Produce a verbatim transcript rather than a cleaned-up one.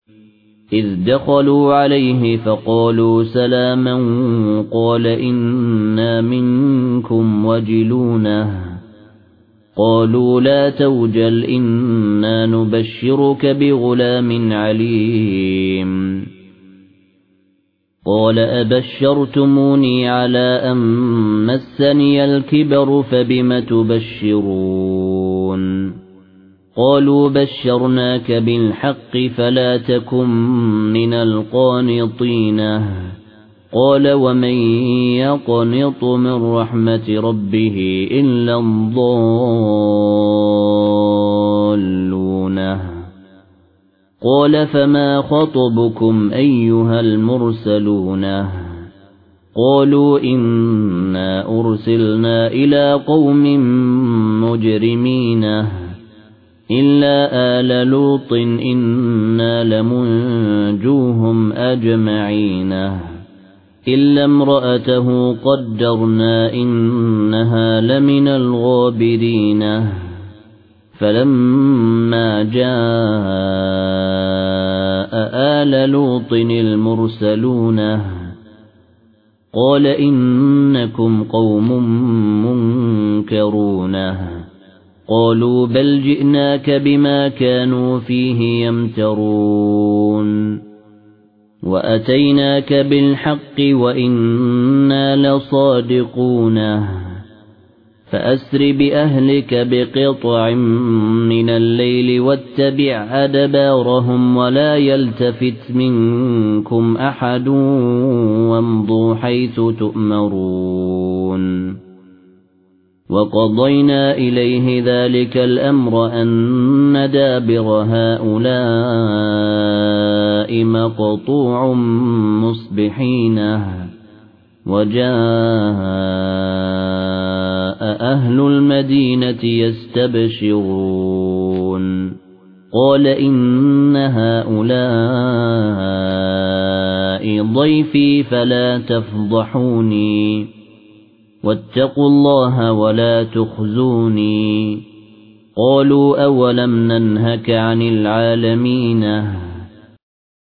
إذ دخلوا عليه فقالوا سلاما قال إنا منكم وجلونه قالوا لا توجل إنا نبشرك بغلام عليم قال أبشرتموني على أن مسني الكبر فبم تبشرون قالوا بشرناك بالحق فلا تكن من القانطين قال ومن يقنط من رحمة ربه إلا الضالون قال فما خطبكم أيها المرسلون قالوا إنا أرسلنا إلى قوم مجرمين إلا آل لوط إنا لمنجوهم أجمعين إلا امرأته قدرنا إنها لمن الغابرين فلما جاء آل لوط المرسلون قال إنكم قوم منكرون قالوا بل جئناك بما كانوا فيه يمترون وأتيناك بالحق وإنا لصادقون فأسر بأهلك بقطع من الليل واتبع أدبارهم ولا يلتفت منكم أحد وامضوا حيث تؤمرون وقضينا إليه ذلك الأمر أن دابر هؤلاء مقطوع مصبحين وجاء أهل المدينة يستبشرون قال إن هؤلاء ضيفي فلا تفضحوني واتقوا الله ولا تخزوني قالوا أولم ننهك عن العالمين